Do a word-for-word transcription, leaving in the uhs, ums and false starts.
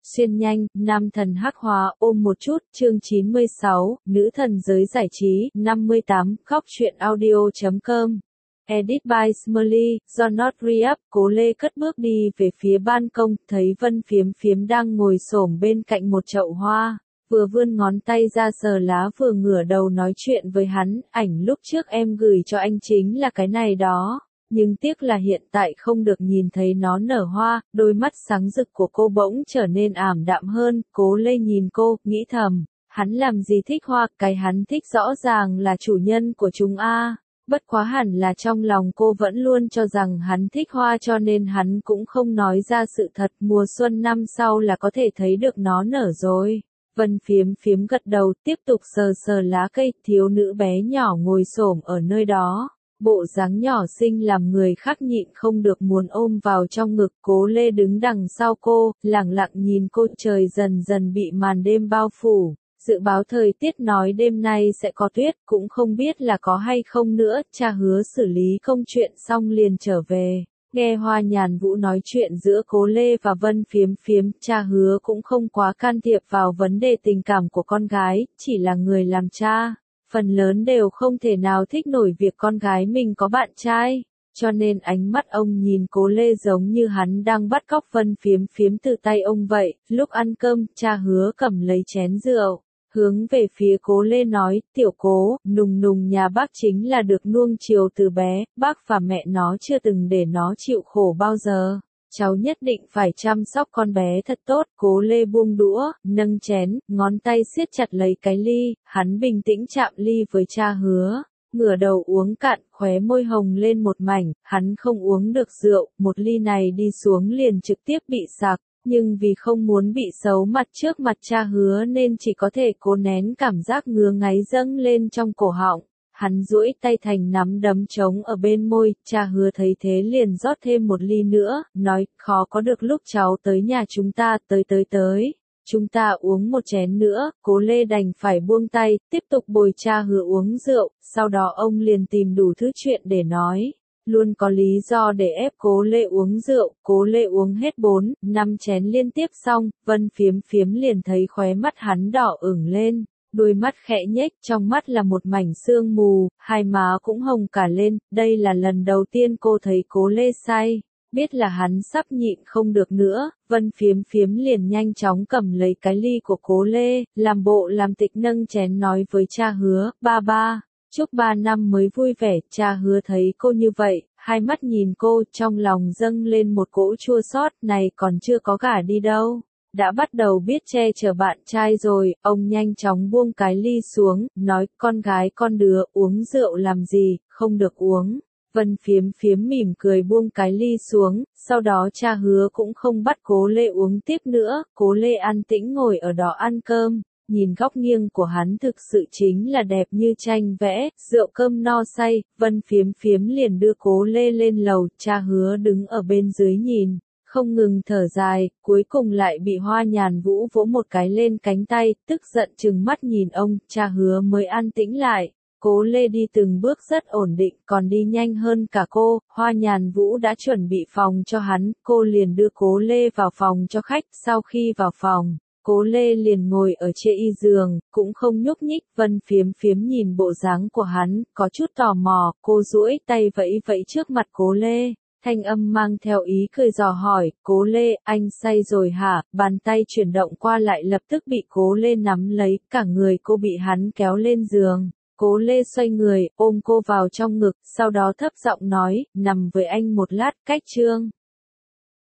Xuyên nhanh, nam thần hắc hóa, ôm một chút, chương chín mươi sáu, nữ thần giới giải trí, năm mươi tám, khóc chuyện audio chấm com. Edit by Smiley, do not re-up, Cố Lê cất bước đi về phía ban công, thấy Vân Phiếm Phiếm đang ngồi xổm bên cạnh một chậu hoa, vừa vươn ngón tay ra sờ lá vừa ngửa đầu nói chuyện với hắn, ảnh lúc trước em gửi cho anh chính là cái này đó. Nhưng tiếc là hiện tại không được nhìn thấy nó nở hoa, đôi mắt sáng rực của cô bỗng trở nên ảm đạm hơn, Cố Lê nhìn cô, nghĩ thầm, hắn làm gì thích hoa, cái hắn thích rõ ràng là chủ nhân của chúng a. Bất quá hẳn là trong lòng cô vẫn luôn cho rằng hắn thích hoa cho nên hắn cũng không nói ra sự thật, mùa xuân năm sau là có thể thấy được nó nở rồi. Vân Phiếm Phiếm gật đầu, tiếp tục sờ sờ lá cây, thiếu nữ bé nhỏ ngồi xổm ở nơi đó. Bộ dáng nhỏ xinh làm người khác nhịn không được muốn ôm vào trong ngực. Cố Lê đứng đằng sau cô, lẳng lặng nhìn cô. Trời dần dần bị màn đêm bao phủ, dự báo thời tiết nói đêm nay sẽ có tuyết, cũng không biết là có hay không nữa. Cha Hứa xử lý công chuyện xong liền trở về, nghe Hoa Nhàn Vũ nói chuyện giữa Cố Lê và Vân Phiếm Phiếm, Cha Hứa cũng không quá can thiệp vào vấn đề tình cảm của con gái, chỉ là người làm cha. Phần lớn đều không thể nào thích nổi việc con gái mình có bạn trai, cho nên ánh mắt ông nhìn Cố Lê giống như hắn đang bắt cóc Vân Phiếm Phiếm từ tay ông vậy. Lúc ăn cơm, Cha Hứa cầm lấy chén rượu, hướng về phía Cố Lê nói, tiểu Cố, nùng nùng nhà bác chính là được nuông chiều từ bé, bác và mẹ nó chưa từng để nó chịu khổ bao giờ. Cháu nhất định phải chăm sóc con bé thật tốt. Cố Lê buông đũa, nâng chén, ngón tay siết chặt lấy cái ly, hắn bình tĩnh chạm ly với Cha Hứa, ngửa đầu uống cạn, khóe môi hồng lên một mảnh, hắn không uống được rượu, một ly này đi xuống liền trực tiếp bị sặc, nhưng vì không muốn bị xấu mặt trước mặt Cha Hứa nên chỉ có thể cố nén cảm giác ngứa ngáy dâng lên trong cổ họng. Hắn duỗi tay thành nắm đấm trống ở bên môi, Cha Hứa thấy thế liền rót thêm một ly nữa, nói, khó có được lúc cháu tới nhà chúng ta, tới tới tới, chúng ta uống một chén nữa. Cố Lê đành phải buông tay, tiếp tục bồi Cha Hứa uống rượu, sau đó ông liền tìm đủ thứ chuyện để nói, luôn có lý do để ép Cố Lê uống rượu. Cố Lê uống hết bốn, năm chén liên tiếp xong, Vân Phiếm Phiếm liền thấy khóe mắt hắn đỏ ửng lên. Đôi mắt khẽ nhếch, trong mắt là một mảnh sương mù, hai má cũng hồng cả lên, đây là lần đầu tiên cô thấy Cố Lê say, biết là hắn sắp nhịn không được nữa, Vân Phiếm Phiếm liền nhanh chóng cầm lấy cái ly của Cố Lê, làm bộ làm tịch nâng chén nói với Cha Hứa, ba ba, chúc ba năm mới vui vẻ. Cha Hứa thấy cô như vậy, hai mắt nhìn cô, trong lòng dâng lên một cỗ chua xót, này còn chưa có gả đi đâu. Đã bắt đầu biết che chở bạn trai rồi, ông nhanh chóng buông cái ly xuống, nói, con gái con đứa, uống rượu làm gì, không được uống. Vân Phiếm Phiếm mỉm cười buông cái ly xuống, sau đó Cha Hứa cũng không bắt Cố Lê uống tiếp nữa. Cố Lê an tĩnh ngồi ở đó ăn cơm, nhìn góc nghiêng của hắn thực sự chính là đẹp như tranh vẽ. Rượu cơm no say, Vân Phiếm Phiếm liền đưa Cố Lê lên lầu, Cha Hứa đứng ở bên dưới nhìn, không ngừng thở dài, cuối cùng lại bị Hoa Nhàn Vũ vỗ một cái lên cánh tay, tức giận trừng mắt nhìn ông. Cha Hứa mới an tĩnh lại. Cố Lê đi từng bước rất ổn định, còn đi nhanh hơn cả cô. Hoa Nhàn Vũ đã chuẩn bị phòng cho hắn, cô liền đưa Cố Lê vào phòng cho khách. Sau khi vào phòng, Cố Lê liền ngồi ở trên y giường, cũng không nhúc nhích. Vân Phiếm Phiếm nhìn bộ dáng của hắn, có chút tò mò, cô duỗi tay vẫy vẫy trước mặt Cố Lê. Thanh âm mang theo ý cười dò hỏi, Cố Lê, anh say rồi hả? Bàn tay chuyển động qua lại lập tức bị Cố Lê nắm lấy, cả người cô bị hắn kéo lên giường. Cố Lê xoay người, ôm cô vào trong ngực, sau đó thấp giọng nói, nằm với anh một lát, cách chương.